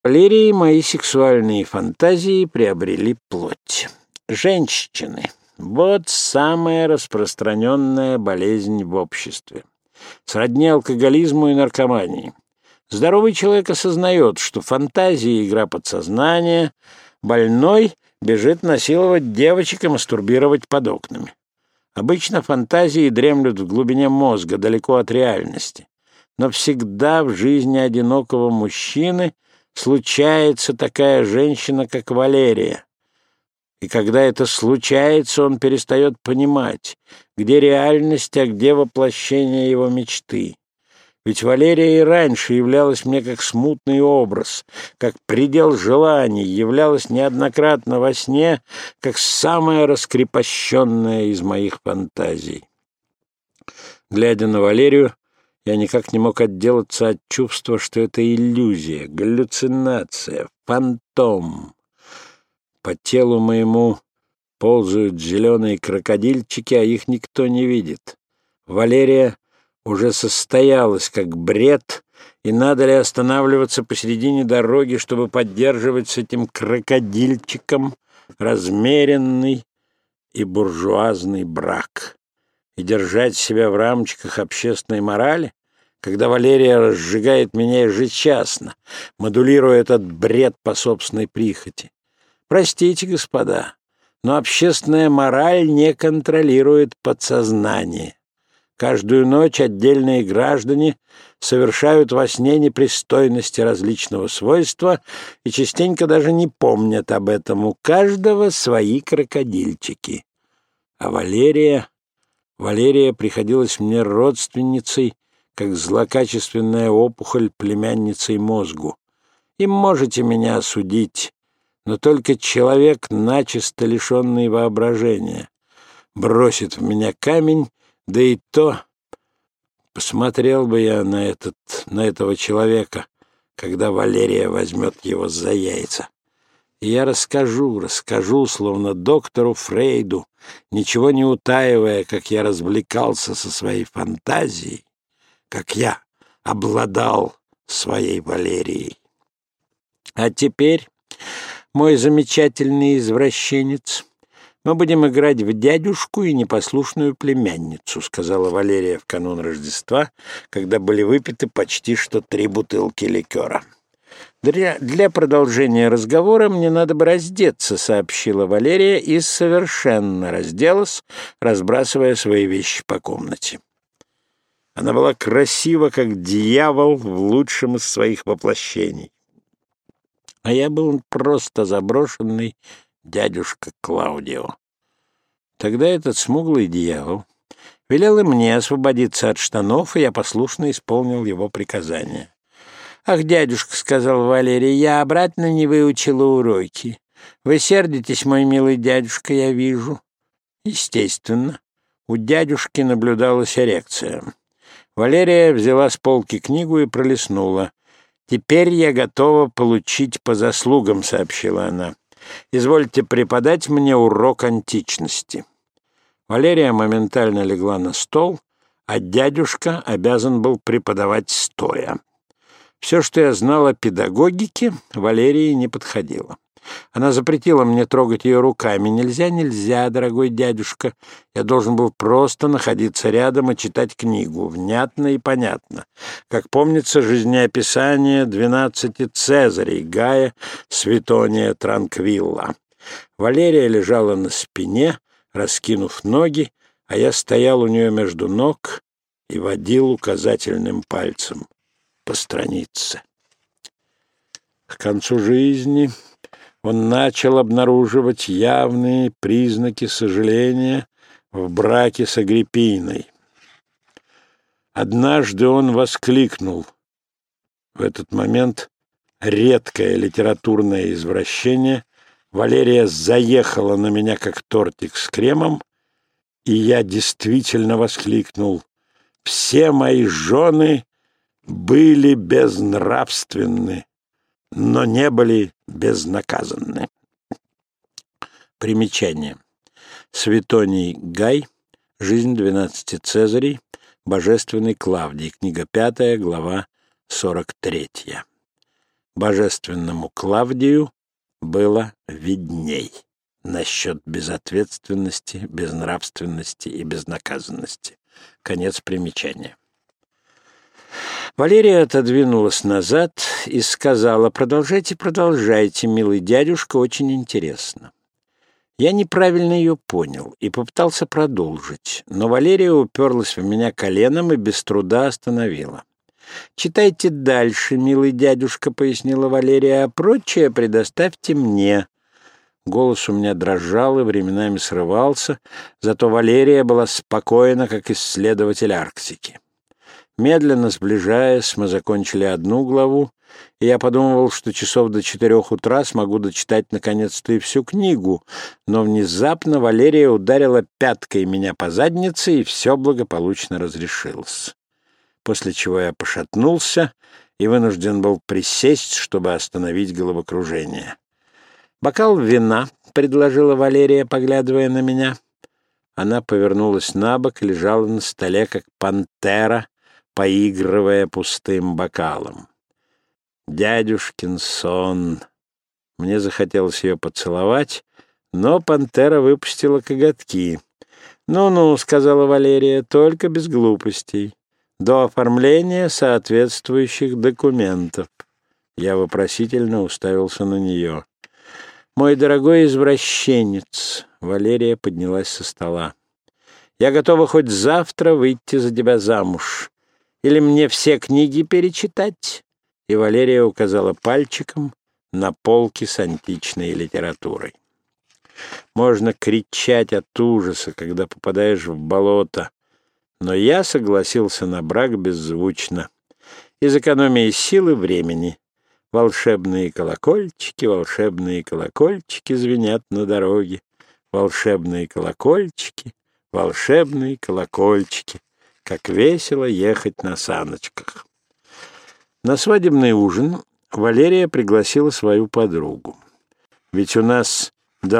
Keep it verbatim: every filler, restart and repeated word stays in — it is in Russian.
Валерии мои сексуальные фантазии приобрели плоть. Женщины — вот самая распространенная болезнь в обществе. Сродни алкоголизму и наркомании. Здоровый человек осознает, что фантазия — игра подсознания, больной бежит насиловать девочек и мастурбировать под окнами. Обычно фантазии дремлют в глубине мозга, далеко от реальности. Но всегда в жизни одинокого мужчины случается такая женщина, как Валерия. И когда это случается, он перестает понимать, где реальность, а где воплощение его мечты. Ведь Валерия и раньше являлась мне как смутный образ, как предел желаний, являлась неоднократно во сне, как самая раскрепощенная из моих фантазий. Глядя на Валерию, я никак не мог отделаться от чувства, что это иллюзия, галлюцинация, фантом. По телу моему ползают зеленые крокодильчики, а их никто не видит. Валерия уже состоялась как бред, и надо ли останавливаться посередине дороги, чтобы поддерживать с этим крокодильчиком размеренный и буржуазный брак и держать себя в рамочках общественной морали, когда Валерия разжигает меня ежечасно, модулируя этот бред по собственной прихоти. Простите, господа, но общественная мораль не контролирует подсознание. Каждую ночь отдельные граждане совершают во сне непристойности различного свойства и частенько даже не помнят об этом. У каждого свои крокодильчики. А Валерия... Валерия приходилась мне родственницей, как злокачественная опухоль племянницей мозгу. И можете меня осудить, но только человек, начисто лишенный воображения, бросит в меня камень, да и то посмотрел бы я на, этот, на этого человека, когда Валерия возьмет его за яйца. И я расскажу, расскажу, словно доктору Фрейду, ничего не утаивая, как я развлекался со своей фантазией, как я обладал своей Валерией. А теперь, мой замечательный извращенец, мы будем играть в дядюшку и непослушную племянницу, сказала Валерия в канун Рождества, когда были выпиты почти что три бутылки ликера. Для, для продолжения разговора мне надо бы раздеться, сообщила Валерия и совершенно разделась, разбрасывая свои вещи по комнате. Она была красива, как дьявол в лучшем из своих воплощений. А я был просто заброшенный дядюшка Клаудио. Тогда этот смуглый дьявол велел и мне освободиться от штанов, и я послушно исполнил его приказание. «Ах, дядюшка», — сказал Валерий, — «я обратно не выучила уроки. Вы сердитесь, мой милый дядюшка, я вижу». Естественно, у дядюшки наблюдалась эрекция. Валерия взяла с полки книгу и пролистнула. «Теперь я готова получить по заслугам», — сообщила она. «Извольте преподать мне урок античности». Валерия моментально легла на стол, а дядюшка обязан был преподавать стоя. Все, что я знал о педагогике, Валерии не подходило. Она запретила мне трогать ее руками. «Нельзя, нельзя, дорогой дядюшка. Я должен был просто находиться рядом и читать книгу, внятно и понятно. Как помнится, жизнеописание двенадцати Цезарей Гая Светония Транквилла». Валерия лежала на спине, раскинув ноги, а я стоял у нее между ног и водил указательным пальцем по странице. К концу жизни он начал обнаруживать явные признаки сожаления в браке с Агриппиной. Однажды он воскликнул. В этот момент редкое литературное извращение. Валерия заехала на меня, как тортик с кремом, и я действительно воскликнул: «Все мои жены были безнравственны, но не были безнаказанны». Примечание. Светоний Гай. Жизнь двенадцати Цезарей. Божественный Клавдий. Книга пятая, глава сорок третья. Божественному Клавдию было видней насчет безответственности, безнравственности и безнаказанности. Конец примечания. Валерия отодвинулась назад и сказала: «Продолжайте, продолжайте, милый дядюшка, очень интересно». Я неправильно ее понял и попытался продолжить, но Валерия уперлась в меня коленом и без труда остановила. «Читайте дальше, милый дядюшка», — пояснила Валерия, — «а прочее предоставьте мне». Голос у меня дрожал и временами срывался, зато Валерия была спокойна, как исследователь Арктики. Медленно сближаясь, мы закончили одну главу, и я подумывал, что часов до четырех утра смогу дочитать наконец-то и всю книгу, но внезапно Валерия ударила пяткой меня по заднице, и все благополучно разрешилось. После чего я пошатнулся и вынужден был присесть, чтобы остановить головокружение. «Бокал вина», — предложила Валерия, поглядывая на меня. Она повернулась на бок и лежала на столе, как пантера, поигрывая пустым бокалом. Дядюшкин сон. Мне захотелось ее поцеловать, но пантера выпустила коготки. «Ну-ну», — сказала Валерия, — «только без глупостей. До оформления соответствующих документов». Я вопросительно уставился на нее. «Мой дорогой извращенец», — Валерия поднялась со стола, — «я готова хоть завтра выйти за тебя замуж. Или мне все книги перечитать?» И Валерия указала пальчиком на полки с античной литературой. Можно кричать от ужаса, когда попадаешь в болото, но я согласился на брак беззвучно, из экономии сил и времени. Волшебные колокольчики, волшебные колокольчики звенят на дороге. Волшебные колокольчики, волшебные колокольчики. Как весело ехать на саночках. На свадебный ужин Валерия пригласила свою подругу. Ведь у нас